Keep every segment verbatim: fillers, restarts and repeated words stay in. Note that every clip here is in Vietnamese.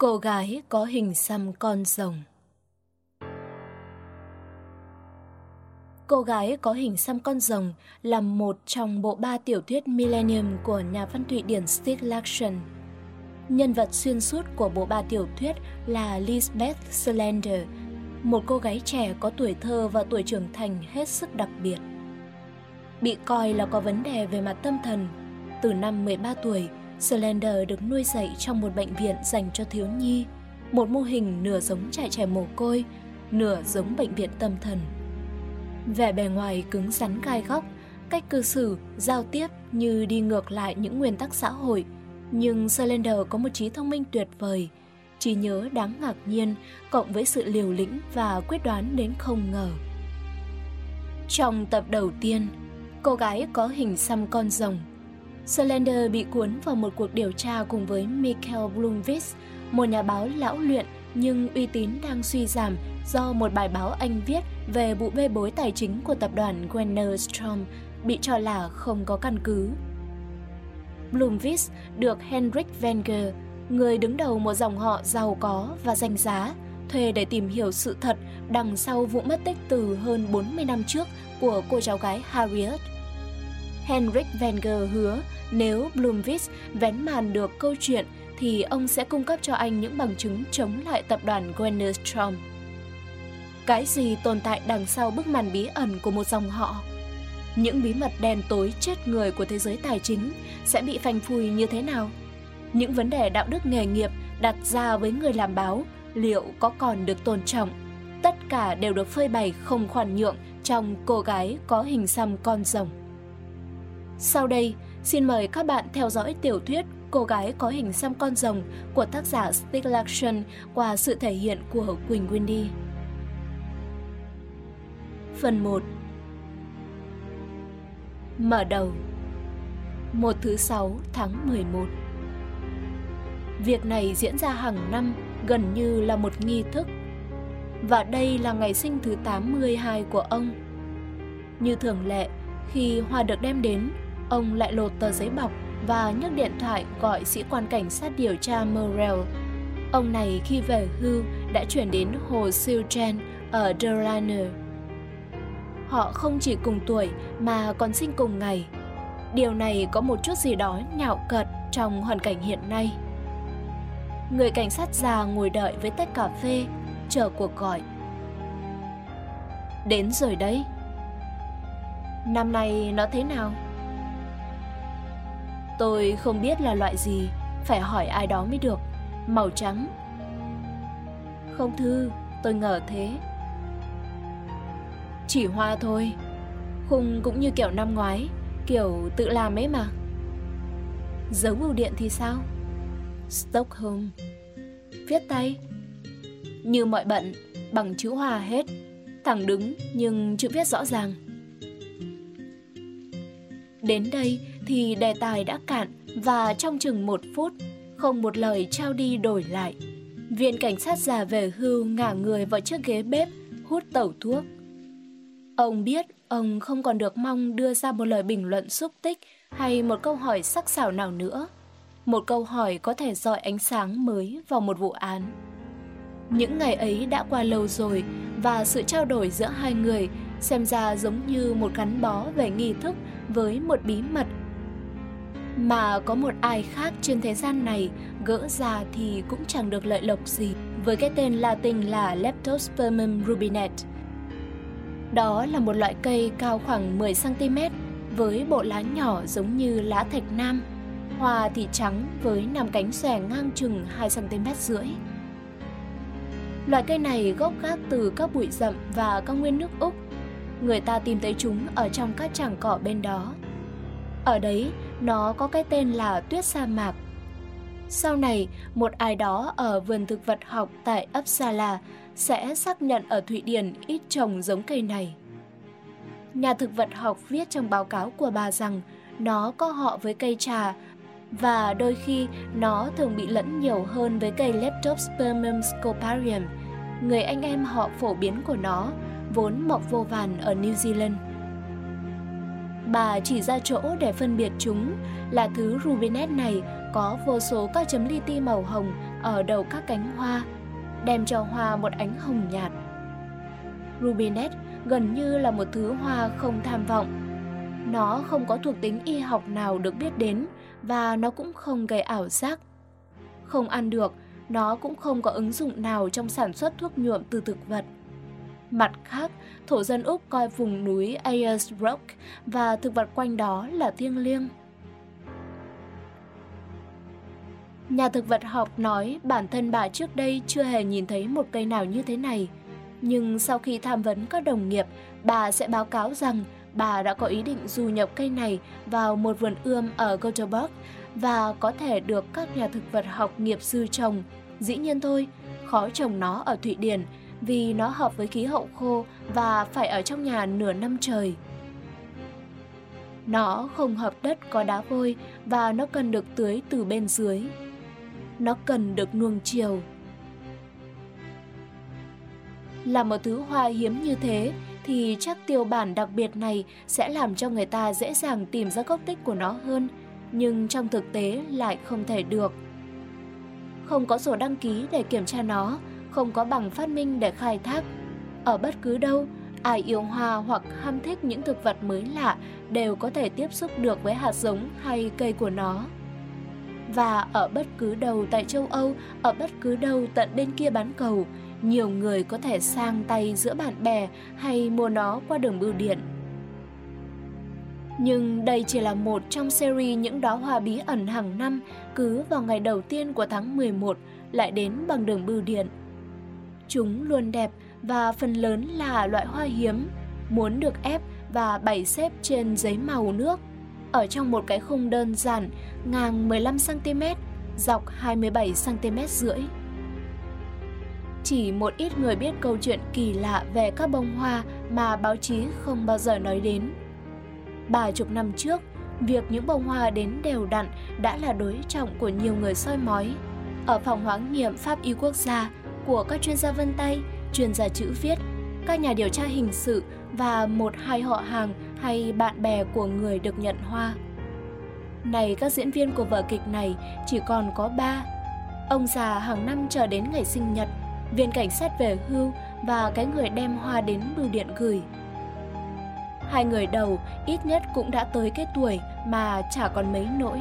Cô gái có hình xăm con rồng. Cô gái có hình xăm con rồng là một trong bộ ba tiểu thuyết Millennium của nhà văn Thụy Điển Stieg Larsson. Nhân vật xuyên suốt của bộ ba tiểu thuyết là Lisbeth Salander, một cô gái trẻ có tuổi thơ và tuổi trưởng thành hết sức đặc biệt. Bị coi là có vấn đề về mặt tâm thần, từ năm mười ba tuổi, Salander được nuôi dạy trong một bệnh viện dành cho thiếu nhi, một mô hình nửa giống trại trẻ mồ côi, nửa giống bệnh viện tâm thần. Vẻ bề ngoài cứng rắn gai góc, cách cư xử, giao tiếp như đi ngược lại những nguyên tắc xã hội, nhưng Salander có một trí thông minh tuyệt vời, trí nhớ đáng ngạc nhiên, cộng với sự liều lĩnh và quyết đoán đến không ngờ. Trong tập đầu tiên, cô gái có hình xăm con rồng, Salander bị cuốn vào một cuộc điều tra cùng với Michael Blomqvist, một nhà báo lão luyện nhưng uy tín đang suy giảm do một bài báo Anh viết về vụ bê bối tài chính của tập đoàn Wennerstrom bị cho là không có căn cứ. Blomqvist được Henrik Wenger, người đứng đầu một dòng họ giàu có và danh giá, thuê để tìm hiểu sự thật đằng sau vụ mất tích từ hơn bốn mươi năm trước của cô cháu gái Harriet. Henrik Wenger hứa nếu Blomqvist vén màn được câu chuyện thì ông sẽ cung cấp cho anh những bằng chứng chống lại tập đoàn Wennerstrom. Cái gì tồn tại đằng sau bức màn bí ẩn của một dòng họ? Những bí mật đen tối chết người của thế giới tài chính sẽ bị phanh phui như thế nào? Những vấn đề đạo đức nghề nghiệp đặt ra với người làm báo liệu có còn được tôn trọng? Tất cả đều được phơi bày không khoan nhượng trong Cô gái có hình xăm con rồng. Sau đây, xin mời các bạn theo dõi tiểu thuyết Cô gái có hình xăm con rồng của tác giả Stieg Larsson qua sự thể hiện của Quỳnh Wendy. Phần một. Mở đầu. Một thứ Sáu tháng mười một. Việc này diễn ra hàng năm, gần như là một nghi thức. Và đây là ngày sinh thứ tám mươi hai của ông. Như thường lệ, khi hoa được đem đến, ông lại lột tờ giấy bọc và nhấc điện thoại gọi sĩ quan cảnh sát điều tra Morrell. Ông này khi về hưu đã chuyển đến hồ Siljan ở Dalarna. Họ không chỉ cùng tuổi mà còn sinh cùng ngày. Điều này có một chút gì đó nhạo cợt trong hoàn cảnh hiện nay. Người cảnh sát già ngồi đợi với tách cà phê, chờ cuộc gọi. Đến rồi đấy. Năm nay nó thế nào? Tôi không biết là loại gì, phải hỏi ai đó mới được. Màu trắng. Không thư, tôi ngờ thế. Chỉ hoa thôi. Khung cũng như kiểu năm ngoái, kiểu tự làm ấy mà. Dấu bưu điện thì sao? Stockholm. Viết tay. Như mọi bận, bằng chữ hoa hết. Thẳng đứng nhưng chữ viết rõ ràng. Đến đây thì đề tài đã cạn và trong chừng một phút, không một lời trao đi đổi lại, viên cảnh sát già về hưu ngả người vào chiếc ghế bếp, hút tẩu thuốc. Ông biết ông không còn được mong đưa ra một lời bình luận xúc tích hay một câu hỏi sắc sảo nào nữa. Một câu hỏi có thể rọi ánh sáng mới vào một vụ án. Những ngày ấy đã qua lâu rồi và sự trao đổi giữa hai người xem ra giống như một gắn bó về nghi thức với một bí mật mà có một ai khác trên thế gian này gỡ ra thì cũng chẳng được lợi lộc gì, với cái tên Latin là Leptospermum rubinet. Đó là một loại cây cao khoảng mười xăng ti mét với bộ lá nhỏ giống như lá thạch nam, hoa thì trắng với nằm cánh xòe ngang chừng hai xăng ti mét rưỡi. Loại cây này gốc gác từ các bụi rậm và cao nguyên nước Úc. Người ta tìm thấy chúng ở trong các tràng cỏ bên đó. Ở đấy, nó có cái tên là tuyết sa mạc. Sau này, một ai đó ở vườn thực vật học tại Uppsala sẽ xác nhận ở Thụy Điển ít trồng giống cây này. Nhà thực vật học viết trong báo cáo của bà rằng nó có họ với cây trà và đôi khi nó thường bị lẫn nhiều hơn với cây Leptospermum scoparium, người anh em họ phổ biến của nó, vốn mọc vô vàn ở New Zealand. Bà chỉ ra chỗ để phân biệt chúng là thứ rubinet này có vô số các chấm li ti màu hồng ở đầu các cánh hoa, đem cho hoa một ánh hồng nhạt. Rubinet gần như là một thứ hoa không tham vọng. Nó không có thuộc tính y học nào được biết đến và nó cũng không gây ảo giác. Không ăn được, nó cũng không có ứng dụng nào trong sản xuất thuốc nhuộm từ thực vật. Mặt khác, thổ dân Úc coi vùng núi Ayers Rock và thực vật quanh đó là thiêng liêng. Nhà thực vật học nói bản thân bà trước đây chưa hề nhìn thấy một cây nào như thế này. Nhưng sau khi tham vấn các đồng nghiệp, bà sẽ báo cáo rằng bà đã có ý định du nhập cây này vào một vườn ươm ở Göteborg và có thể được các nhà thực vật học nghiệp dư trồng. Dĩ nhiên thôi, khó trồng nó ở Thụy Điển vì nó hợp với khí hậu khô và phải ở trong nhà nửa năm trời. Nó không hợp đất có đá vôi và nó cần được tưới từ bên dưới. Nó cần được nuông chiều. Là một thứ hoa hiếm như thế thì chắc tiêu bản đặc biệt này sẽ làm cho người ta dễ dàng tìm ra gốc tích của nó hơn, nhưng trong thực tế lại không thể được. Không có sổ đăng ký để kiểm tra nó, không có bằng phát minh để khai thác. Ở bất cứ đâu, ai yêu hoa hoặc ham thích những thực vật mới lạ đều có thể tiếp xúc được với hạt giống hay cây của nó. Và ở bất cứ đâu tại châu Âu, ở bất cứ đâu tận bên kia bán cầu, nhiều người có thể sang tay giữa bạn bè hay mua nó qua đường bưu điện. Nhưng đây chỉ là một trong series những đóa hoa bí ẩn hàng năm cứ vào ngày đầu tiên của tháng mười một lại đến bằng đường bưu điện. Chúng luôn đẹp và phần lớn là loại hoa hiếm, muốn được ép và bày xếp trên giấy màu nước, ở trong một cái khung đơn giản, ngang mười lăm xăng ti mét, dọc hai mươi bảy xăng ti mét rưỡi. Chỉ một ít người biết câu chuyện kỳ lạ về các bông hoa mà báo chí không bao giờ nói đến. Ba chục năm trước, việc những bông hoa đến đều đặn đã là đối trọng của nhiều người soi mói. Ở phòng hoáng nghiệm pháp y quốc gia, của các chuyên gia vân tay, chuyên gia chữ viết, các nhà điều tra hình sự và một hai họ hàng hay bạn bè của người được nhận hoa. Này các diễn viên của vở kịch này chỉ còn có ba. Ông già hàng năm chờ đến ngày sinh nhật, viên cảnh sát về hưu và cái người đem hoa đến bưu điện gửi. Hai người đầu ít nhất cũng đã tới cái tuổi mà chả còn mấy nỗi.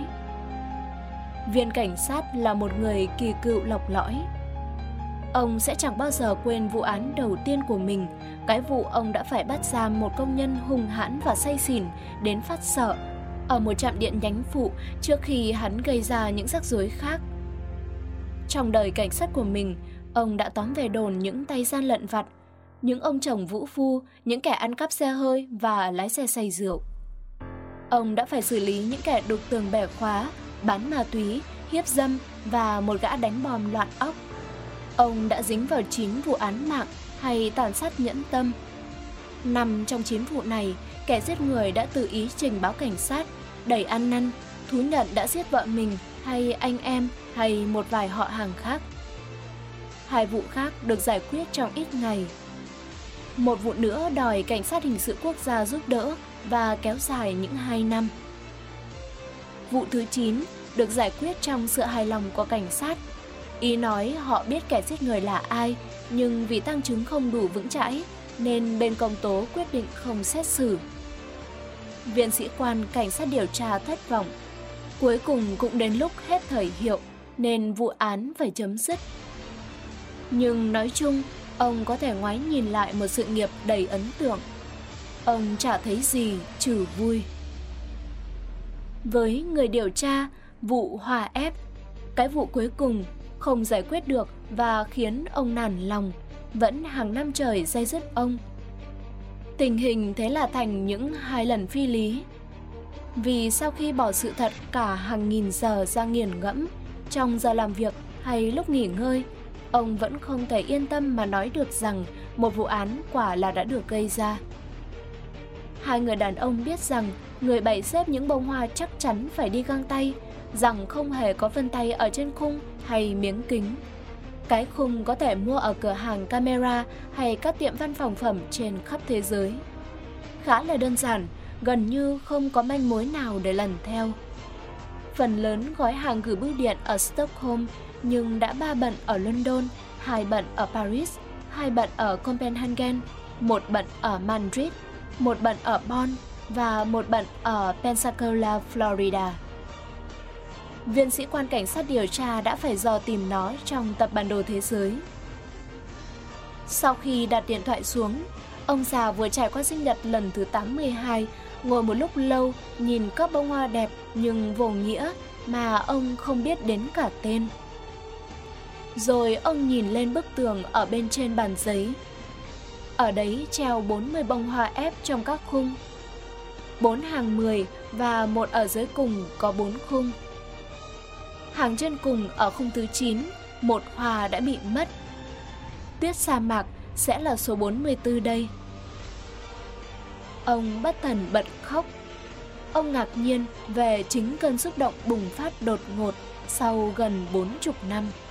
Viên cảnh sát là một người kỳ cựu lọc lõi. Ông sẽ chẳng bao giờ quên vụ án đầu tiên của mình, cái vụ ông đã phải bắt giam một công nhân hung hãn và say xỉn đến phát sợ ở một trạm điện nhánh phụ trước khi hắn gây ra những rắc rối khác. Trong đời cảnh sát của mình, ông đã tóm về đồn những tay gian lận vặt, những ông chồng vũ phu, những kẻ ăn cắp xe hơi và lái xe say rượu. Ông đã phải xử lý những kẻ đục tường bẻ khóa, bán ma túy, hiếp dâm và một gã đánh bom loạn óc. Ông đã dính vào chín vụ án mạng hay tàn sát nhẫn tâm. Nằm trong chín vụ này, kẻ giết người đã tự ý trình báo cảnh sát, đẩy ăn năn, thú nhận đã giết vợ mình hay anh em hay một vài họ hàng khác. Hai vụ khác được giải quyết trong ít ngày. Một vụ nữa đòi cảnh sát hình sự quốc gia giúp đỡ và kéo dài những hai năm. Vụ thứ chín được giải quyết trong sự hài lòng của cảnh sát. Ý nói họ biết kẻ giết người là ai, nhưng vì tăng chứng không đủ vững chãi nên bên công tố quyết định không xét xử. Viên sĩ quan cảnh sát điều tra thất vọng. Cuối cùng cũng đến lúc hết thời hiệu nên vụ án phải chấm dứt. Nhưng nói chung, ông có thể ngoái nhìn lại một sự nghiệp đầy ấn tượng. Ông chả thấy gì trừ vui. Với người điều tra, vụ hòa ép, cái vụ cuối cùng không giải quyết được và khiến ông nản lòng, vẫn hàng năm trời day dứt ông. Tình hình thế là thành những hai lần phi lý. Vì sau khi bỏ sự thật cả hàng nghìn giờ ra nghiền ngẫm, trong giờ làm việc hay lúc nghỉ ngơi, ông vẫn không thể yên tâm mà nói được rằng một vụ án quả là đã được gây ra. Hai người đàn ông biết rằng người bày xếp những bông hoa chắc chắn phải đi găng tay, rằng không hề có vân tay ở trên khung hay miếng kính. Cái khung có thể mua ở cửa hàng camera hay các tiệm văn phòng phẩm trên khắp thế giới. Khá là đơn giản, gần như không có manh mối nào để lần theo. Phần lớn gói hàng gửi bưu điện ở Stockholm nhưng đã ba bận ở London, hai bận ở Paris, hai bận ở Copenhagen, một bận ở Madrid, một bận ở Bonn và một bận ở Pensacola, Florida. Viên sĩ quan cảnh sát điều tra đã phải dò tìm nó trong tập bản đồ thế giới. Sau khi đặt điện thoại xuống, ông già vừa trải qua sinh nhật lần thứ tám mươi hai, ngồi một lúc lâu nhìn các bông hoa đẹp nhưng vô nghĩa mà ông không biết đến cả tên. Rồi ông nhìn lên bức tường ở bên trên bàn giấy. Ở đấy treo bốn mươi bông hoa ép trong các khung. Bốn hàng mười và một ở dưới cùng có bốn khung. Hàng trên cùng ở khung thứ chín, một hoa đã bị mất. Tuyết sa mạc sẽ là số bốn mươi tư đây. Ông bất thần bật khóc. Ông ngạc nhiên về chính cơn xúc động bùng phát đột ngột sau gần bốn chục năm.